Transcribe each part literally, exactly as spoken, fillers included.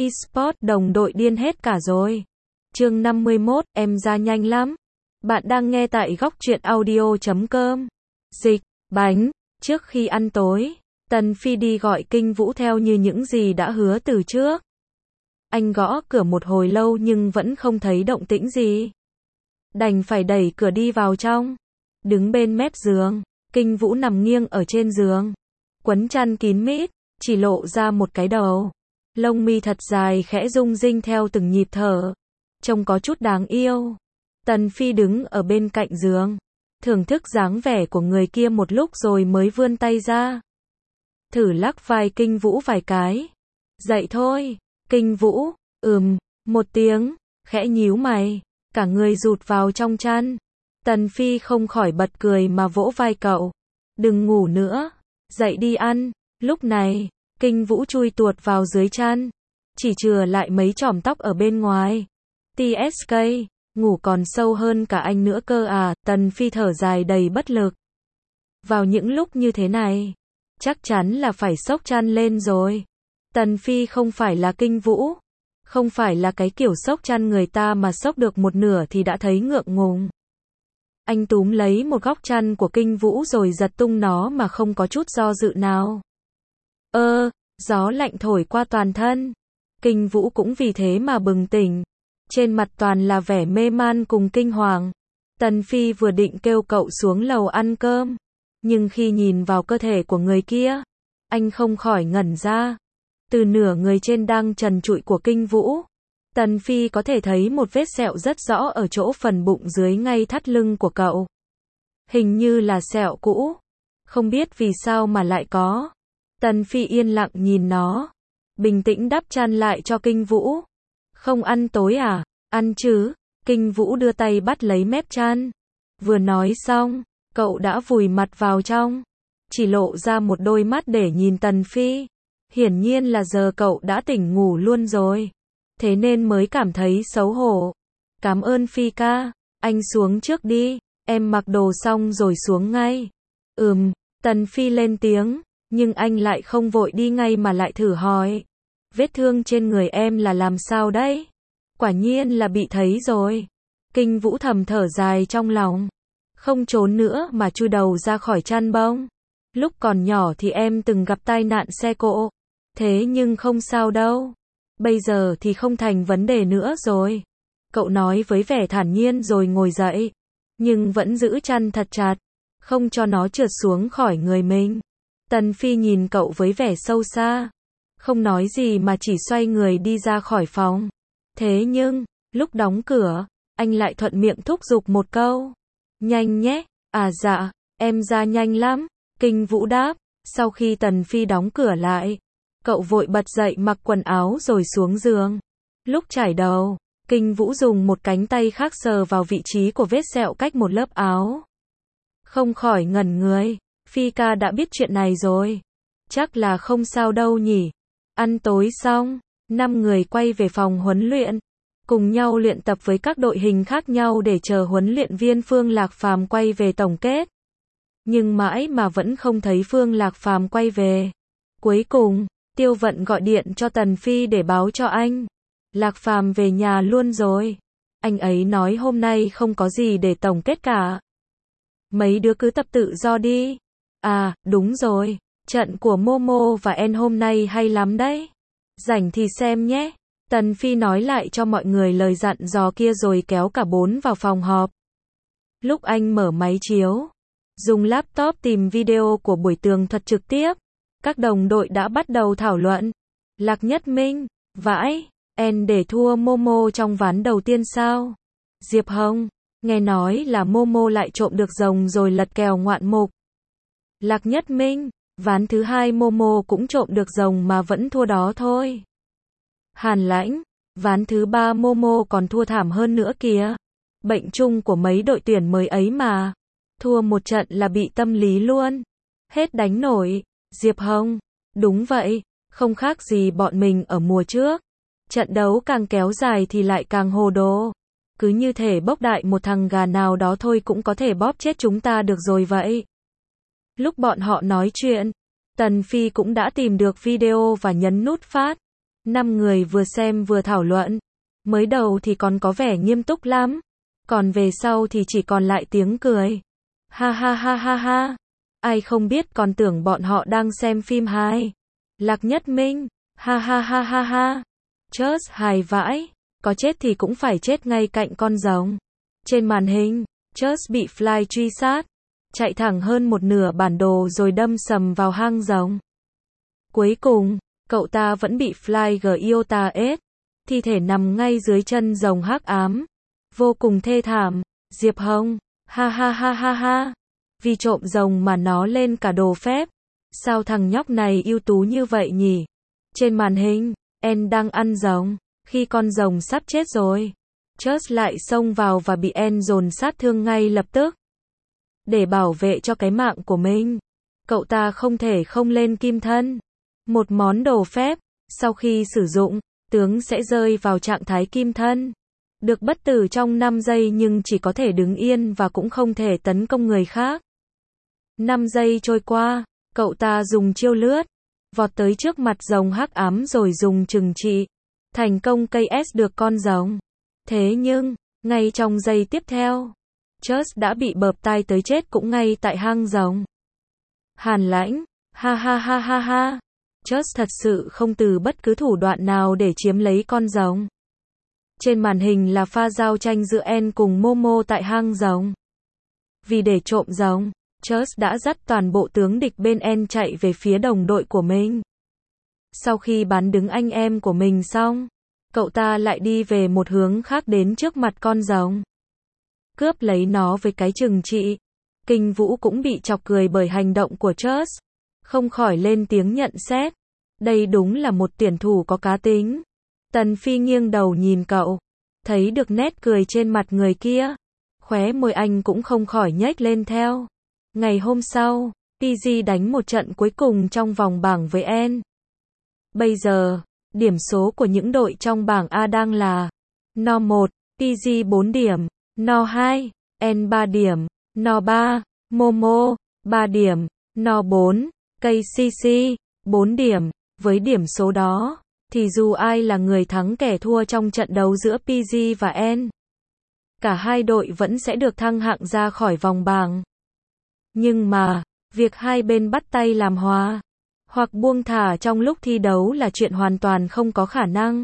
eSports đồng đội điên hết cả rồi. Chương năm mươi mốt, em ra nhanh lắm. Bạn đang nghe tại góc truyện audio chấm com. Dịch, bánh, trước khi ăn tối, Tần Phi đi gọi Kinh Vũ theo như những gì đã hứa từ trước. Anh gõ cửa một hồi lâu nhưng vẫn không thấy động tĩnh gì. Đành phải đẩy cửa đi vào trong. Đứng bên mép giường, Kinh Vũ nằm nghiêng ở trên giường, quấn chăn kín mít, chỉ lộ ra một cái đầu. Lông mi thật dài khẽ rung rinh theo từng nhịp thở, trông có chút đáng yêu. Tần Phi đứng ở bên cạnh giường, thưởng thức dáng vẻ của người kia một lúc rồi mới vươn tay ra. Thử lắc vai Kinh Vũ vài cái. Dậy thôi. Kinh Vũ, ừm, một tiếng, khẽ nhíu mày, cả người rụt vào trong chăn. Tần Phi không khỏi bật cười mà vỗ vai cậu. Đừng ngủ nữa, dậy đi ăn. Lúc này, Kinh Vũ chui tuột vào dưới chăn, chỉ chừa lại mấy chòm tóc ở bên ngoài. tê ét ca, ngủ còn sâu hơn cả anh nữa cơ à, Tần Phi thở dài đầy bất lực. Vào những lúc như thế này, chắc chắn là phải xốc chăn lên rồi. Tần Phi không phải là Kinh Vũ, không phải là cái kiểu xốc chăn người ta mà xốc được một nửa thì đã thấy ngượng ngùng. Anh túm lấy một góc chăn của Kinh Vũ rồi giật tung nó mà không có chút do dự nào. Ơ, gió lạnh thổi qua toàn thân. Kinh Vũ cũng vì thế mà bừng tỉnh. Trên mặt toàn là vẻ mê man cùng kinh hoàng. Tần Phi vừa định kêu cậu xuống lầu ăn cơm, nhưng khi nhìn vào cơ thể của người kia, anh không khỏi ngẩn ra. Từ nửa người trên đang trần trụi của Kinh Vũ, Tần Phi có thể thấy một vết sẹo rất rõ ở chỗ phần bụng dưới ngay thắt lưng của cậu. Hình như là sẹo cũ, không biết vì sao mà lại có. Tần Phi yên lặng nhìn nó, bình tĩnh đắp chăn lại cho Kinh Vũ. Không ăn tối à? Ăn chứ. Kinh Vũ đưa tay bắt lấy mép chăn. Vừa nói xong, cậu đã vùi mặt vào trong, chỉ lộ ra một đôi mắt để nhìn Tần Phi. Hiển nhiên là giờ cậu đã tỉnh ngủ luôn rồi, thế nên mới cảm thấy xấu hổ. Cảm ơn Phi ca, anh xuống trước đi, em mặc đồ xong rồi xuống ngay. Ừm, Tần Phi lên tiếng, nhưng anh lại không vội đi ngay mà lại thử hỏi. Vết thương trên người em là làm sao đấy? Quả nhiên là bị thấy rồi. Kinh Vũ thầm thở dài trong lòng. Không trốn nữa mà chui đầu ra khỏi chăn bông. Lúc còn nhỏ thì em từng gặp tai nạn xe cộ. Thế nhưng không sao đâu. Bây giờ thì không thành vấn đề nữa rồi. Cậu nói với vẻ thản nhiên rồi ngồi dậy. Nhưng vẫn giữ chăn thật chặt, không cho nó trượt xuống khỏi người mình. Tần Phi nhìn cậu với vẻ sâu xa, không nói gì mà chỉ xoay người đi ra khỏi phòng. Thế nhưng, lúc đóng cửa, anh lại thuận miệng thúc giục một câu. Nhanh nhé. À dạ, em ra nhanh lắm. Kinh Vũ đáp. Sau khi Tần Phi đóng cửa lại, cậu vội bật dậy mặc quần áo rồi xuống giường. Lúc chải đầu, Kinh Vũ dùng một cánh tay khác sờ vào vị trí của vết sẹo cách một lớp áo. Không khỏi ngẩn người. Phi ca đã biết chuyện này rồi. Chắc là không sao đâu nhỉ. Ăn tối xong, năm người quay về phòng huấn luyện, cùng nhau luyện tập với các đội hình khác nhau để chờ huấn luyện viên Phương Lạc Phàm quay về tổng kết. Nhưng mãi mà vẫn không thấy Phương Lạc Phàm quay về. Cuối cùng, Tiêu Vận gọi điện cho Tần Phi để báo cho anh. Lạc Phàm về nhà luôn rồi. Anh ấy nói hôm nay không có gì để tổng kết cả. Mấy đứa cứ tập tự do đi. À, đúng rồi. Trận của Momo và En hôm nay hay lắm đấy. Rảnh thì xem nhé. Tần Phi nói lại cho mọi người lời dặn dò kia rồi kéo cả bốn vào phòng họp. Lúc anh mở máy chiếu, dùng laptop tìm video của buổi tường thuật trực tiếp, các đồng đội đã bắt đầu thảo luận. Lạc Nhất Minh, vãi, En để thua Momo trong ván đầu tiên sao? Diệp Hồng, nghe nói là Momo lại trộm được rồng rồi lật kèo ngoạn mục. Lạc Nhất Minh, ván thứ hai Momo cũng trộm được rồng mà vẫn thua đó thôi. Hàn Lãnh, ván thứ ba Momo còn thua thảm hơn nữa kìa. Bệnh chung của mấy đội tuyển mới ấy mà. Thua một trận là bị tâm lý luôn. Hết đánh nổi. Diệp Hồng, đúng vậy, không khác gì bọn mình ở mùa trước. Trận đấu càng kéo dài thì lại càng hồ đồ. Cứ như thể bốc đại một thằng gà nào đó thôi cũng có thể bóp chết chúng ta được rồi vậy. Lúc bọn họ nói chuyện, Tần Phi cũng đã tìm được video và nhấn nút phát. Năm người vừa xem vừa thảo luận. Mới đầu thì còn có vẻ nghiêm túc lắm. Còn về sau thì chỉ còn lại tiếng cười. Ha ha ha ha ha. Ai không biết còn tưởng bọn họ đang xem phim hài. Lạc Nhất Minh. Ha ha ha ha ha. Chớt hài vãi. Có chết thì cũng phải chết ngay cạnh con rồng. Trên màn hình, Chớt bị Fly truy sát. Chạy thẳng hơn một nửa bản đồ rồi đâm sầm vào hang rồng. Cuối cùng, cậu ta vẫn bị Fly Giota ết. Thi thể nằm ngay dưới chân rồng hắc ám. Vô cùng thê thảm. Diệp Hồng. Ha ha ha ha ha. Vì trộm rồng mà nó lên cả đồ phép. Sao thằng nhóc này ưu tú như vậy nhỉ? Trên màn hình, En đang ăn rồng. Khi con rồng sắp chết rồi, Chớt lại xông vào và bị En dồn sát thương ngay lập tức. Để bảo vệ cho cái mạng của mình, cậu ta không thể không lên kim thân. Một món đồ phép, sau khi sử dụng, tướng sẽ rơi vào trạng thái kim thân. Được bất tử trong năm giây nhưng chỉ có thể đứng yên và cũng không thể tấn công người khác. năm giây trôi qua, cậu ta dùng chiêu lướt, vọt tới trước mặt rồng hắc ám rồi dùng trừng trị. Thành công ca ét được con rồng. Thế nhưng, ngay trong giây tiếp theo, Chớt đã bị bợp tai tới chết cũng ngay tại hang rồng. Hàn Lãnh. Ha ha ha ha ha. Chớt thật sự không từ bất cứ thủ đoạn nào để chiếm lấy con rồng. Trên màn hình là pha giao tranh giữa En cùng Momo tại hang rồng. Vì để trộm rồng, Chớt đã dắt toàn bộ tướng địch bên En chạy về phía đồng đội của mình. Sau khi bắn đứng anh em của mình xong, cậu ta lại đi về một hướng khác đến trước mặt con rồng. Cướp lấy nó với cái trừng trị. Kinh Vũ cũng bị chọc cười bởi hành động của Chớt. Không khỏi lên tiếng nhận xét. Đây đúng là một tuyển thủ có cá tính. Tần Phi nghiêng đầu nhìn cậu. Thấy được nét cười trên mặt người kia. Khóe môi anh cũng không khỏi nhếch lên theo. Ngày hôm sau, pê giê đánh một trận cuối cùng trong vòng bảng với En. Bây giờ, điểm số của những đội trong bảng A đang là No một, pê giê bốn điểm, No hai, En ba điểm, No ba, Momo, ba điểm, No bốn, ca xê xê, bốn điểm. Với điểm số đó, thì dù ai là người thắng kẻ thua trong trận đấu giữa pê giê và En, cả hai đội vẫn sẽ được thăng hạng ra khỏi vòng bảng. Nhưng mà, việc hai bên bắt tay làm hòa, hoặc buông thả trong lúc thi đấu là chuyện hoàn toàn không có khả năng.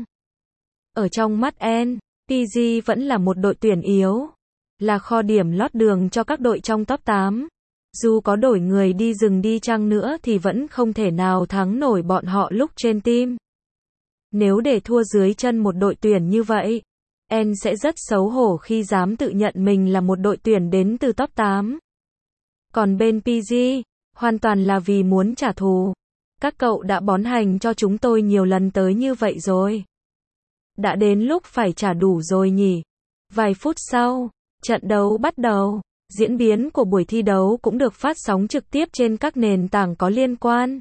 Ở trong mắt En, pê giê vẫn là một đội tuyển yếu, là kho điểm lót đường cho các đội trong top tám. Dù có đổi người đi rừng đi chăng nữa thì vẫn không thể nào thắng nổi bọn họ lúc trên team. Nếu để thua dưới chân một đội tuyển như vậy, En sẽ rất xấu hổ khi dám tự nhận mình là một đội tuyển đến từ top tám. Còn bên pê giê, hoàn toàn là vì muốn trả thù. Các cậu đã bón hành cho chúng tôi nhiều lần tới như vậy rồi. Đã đến lúc phải trả đủ rồi nhỉ. Vài phút sau, trận đấu bắt đầu. Diễn biến của buổi thi đấu cũng được phát sóng trực tiếp trên các nền tảng có liên quan.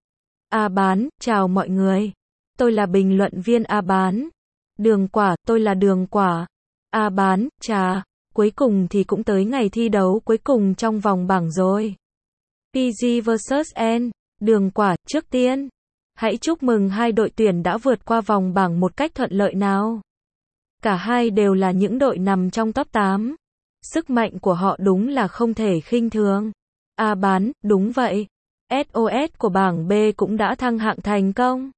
A Bán, chào mọi người. Tôi là bình luận viên A Bán. Đường Quả, tôi là Đường Quả. A Bán, chà, cuối cùng thì cũng tới ngày thi đấu cuối cùng trong vòng bảng rồi. pê giê versus En. Đường Quả, trước tiên, hãy chúc mừng hai đội tuyển đã vượt qua vòng bảng một cách thuận lợi nào. Cả hai đều là những đội nằm trong top tám. Sức mạnh của họ đúng là không thể khinh thường. A Bán, đúng vậy. ét o ét của bảng B cũng đã thăng hạng thành công.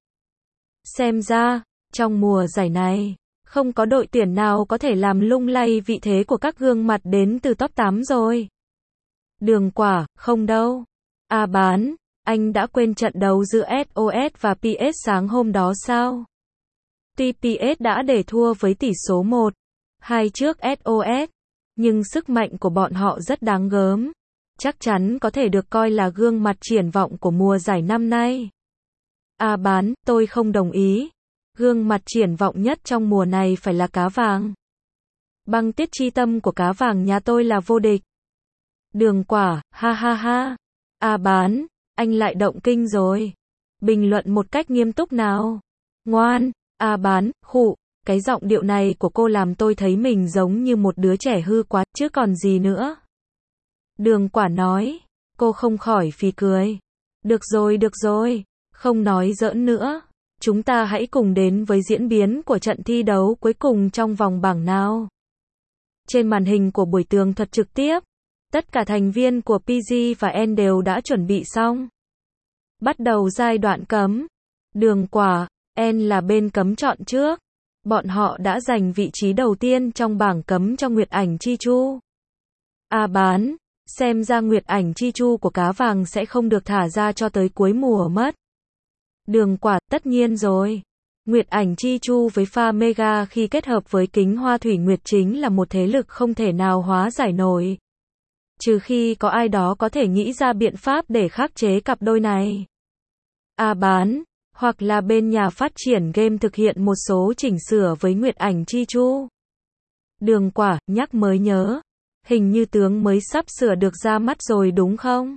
Xem ra, trong mùa giải này, không có đội tuyển nào có thể làm lung lay vị thế của các gương mặt đến từ top tám rồi. Đường Quả, không đâu. A Bán, anh đã quên trận đấu giữa ét o ét và pê ét sáng hôm đó sao? Tuy pê ét đã để thua với tỷ số một hai trước ét o ét, nhưng sức mạnh của bọn họ rất đáng gớm. Chắc chắn có thể được coi là gương mặt triển vọng của mùa giải năm nay. A Bán, tôi không đồng ý. Gương mặt triển vọng nhất trong mùa này phải là Cá Vàng. Băng Tiết Chi Tâm của Cá Vàng nhà tôi là vô địch. Đường Quả, ha ha ha. A Bán, anh lại động kinh rồi. Bình luận một cách nghiêm túc nào. Ngoan. A Bán, khụ. Cái giọng điệu này của cô làm tôi thấy mình giống như một đứa trẻ hư quá, chứ còn gì nữa. Đường Quả nói. Cô không khỏi phì cười. Được rồi, được rồi. Không nói giỡn nữa. Chúng ta hãy cùng đến với diễn biến của trận thi đấu cuối cùng trong vòng bảng nào. Trên màn hình của buổi tường thuật trực tiếp, tất cả thành viên của pê giê và en đều đã chuẩn bị xong. Bắt đầu giai đoạn cấm. Đường Quả, en là bên cấm chọn trước. Bọn họ đã giành vị trí đầu tiên trong bảng cấm cho Nguyệt Ảnh Chi Chu. A Bán, xem ra Nguyệt Ảnh Chi Chu của cá vàng sẽ không được thả ra cho tới cuối mùa mất. Đường Quả, tất nhiên rồi. Nguyệt Ảnh Chi Chu với pha Mega khi kết hợp với kính hoa thủy nguyệt chính là một thế lực không thể nào hóa giải nổi. Trừ khi có ai đó có thể nghĩ ra biện pháp để khắc chế cặp đôi này. A Bán, hoặc là bên nhà phát triển game thực hiện một số chỉnh sửa với Nguyệt Ảnh Chi Chu. Đường Quả, nhắc mới nhớ. Hình như tướng mới sắp sửa được ra mắt rồi đúng không?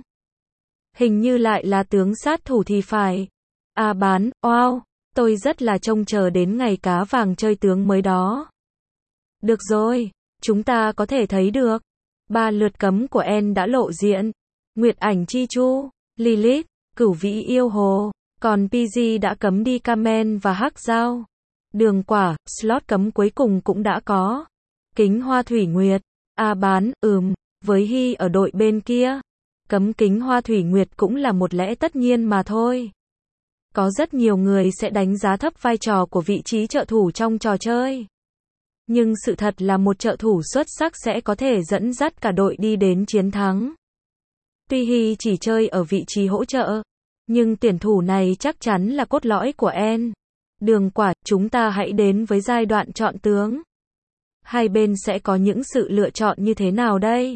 Hình như lại là tướng sát thủ thì phải. A Bán, wow, tôi rất là trông chờ đến ngày cá vàng chơi tướng mới đó. Được rồi, chúng ta có thể thấy được. Ba lượt cấm của en đã lộ diện. Nguyệt Ảnh Chi Chu, Lilith, Cửu Vĩ Yêu Hồ. Còn pê giê đã cấm đi Kamen và Hắc Giao. Đường Quả, slot cấm cuối cùng cũng đã có. Kính Hoa Thủy Nguyệt. A Bán, ừm, với Hy ở đội bên kia. Cấm kính Hoa Thủy Nguyệt cũng là một lẽ tất nhiên mà thôi. Có rất nhiều người sẽ đánh giá thấp vai trò của vị trí trợ thủ trong trò chơi. Nhưng sự thật là một trợ thủ xuất sắc sẽ có thể dẫn dắt cả đội đi đến chiến thắng. Tuy Hy chỉ chơi ở vị trí hỗ trợ, nhưng tuyển thủ này chắc chắn là cốt lõi của en. Đường Quả, chúng ta hãy đến với giai đoạn chọn tướng. Hai bên sẽ có những sự lựa chọn như thế nào đây?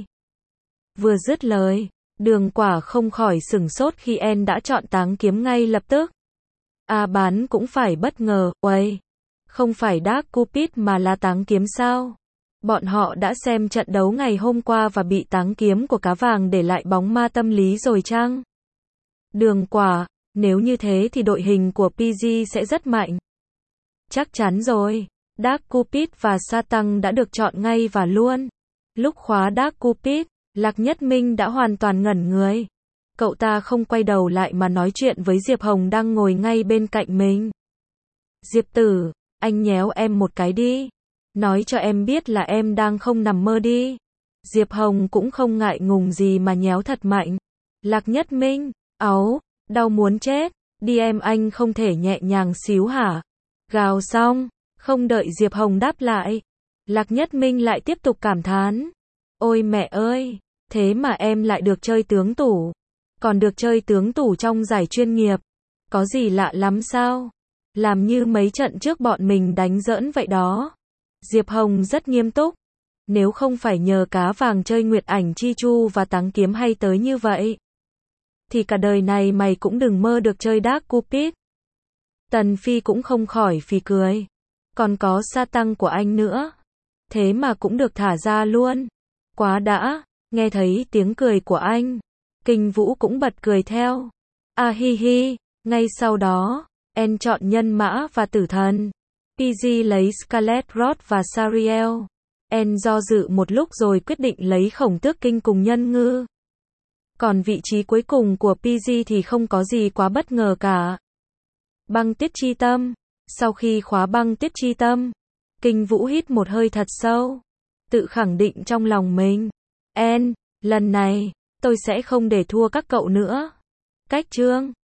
Vừa dứt lời, Đường Quả không khỏi sửng sốt khi en đã chọn táng kiếm ngay lập tức. A Bán cũng phải bất ngờ, uầy, không phải Dark Cupid mà là táng kiếm sao? Bọn họ đã xem trận đấu ngày hôm qua và bị táng kiếm của cá vàng để lại bóng ma tâm lý rồi chăng? Đường Quả, nếu như thế thì đội hình của pê giê sẽ rất mạnh. Chắc chắn rồi, Dark Cupid và Sa Tăng đã được chọn ngay và luôn. Lúc khóa Dark Cupid, Lạc Nhất Minh đã hoàn toàn ngẩn người. Cậu ta không quay đầu lại mà nói chuyện với Diệp Hồng đang ngồi ngay bên cạnh mình. Diệp Tử, anh nhéo em một cái đi. Nói cho em biết là em đang không nằm mơ đi. Diệp Hồng cũng không ngại ngùng gì mà nhéo thật mạnh. Lạc Nhất Minh, áu, đau muốn chết. Đi em, anh không thể nhẹ nhàng xíu hả? Gào xong, không đợi Diệp Hồng đáp lại. Lạc Nhất Minh lại tiếp tục cảm thán. Ôi mẹ ơi, thế mà em lại được chơi tướng tủ. Còn được chơi tướng tủ trong giải chuyên nghiệp. Có gì lạ lắm sao? Làm như mấy trận trước bọn mình đánh giỡn vậy đó. Diệp Hồng rất nghiêm túc. Nếu không phải nhờ cá vàng chơi Nguyệt Ảnh Chi Chu và táng kiếm hay tới như vậy, thì cả đời này mày cũng đừng mơ được chơi Dark Cupid. Tần Phi cũng không khỏi phì cười. Còn có Sa Tăng của anh nữa. Thế mà cũng được thả ra luôn. Quá đã, nghe thấy tiếng cười của anh. Kinh Vũ cũng bật cười theo. À hi hi, ngay sau đó, en chọn nhân mã và tử thần. pê giê lấy Scarlet Rot và Sariel. En do dự một lúc rồi quyết định lấy Khổng Tước Kinh cùng nhân ngư. Còn vị trí cuối cùng của pê giê thì không có gì quá bất ngờ cả. Băng Tuyết Chi Tâm. Sau khi khóa Băng Tuyết Chi Tâm, Kinh Vũ hít một hơi thật sâu, tự khẳng định trong lòng mình. En, lần này, tôi sẽ không để thua các cậu nữa. Cách chương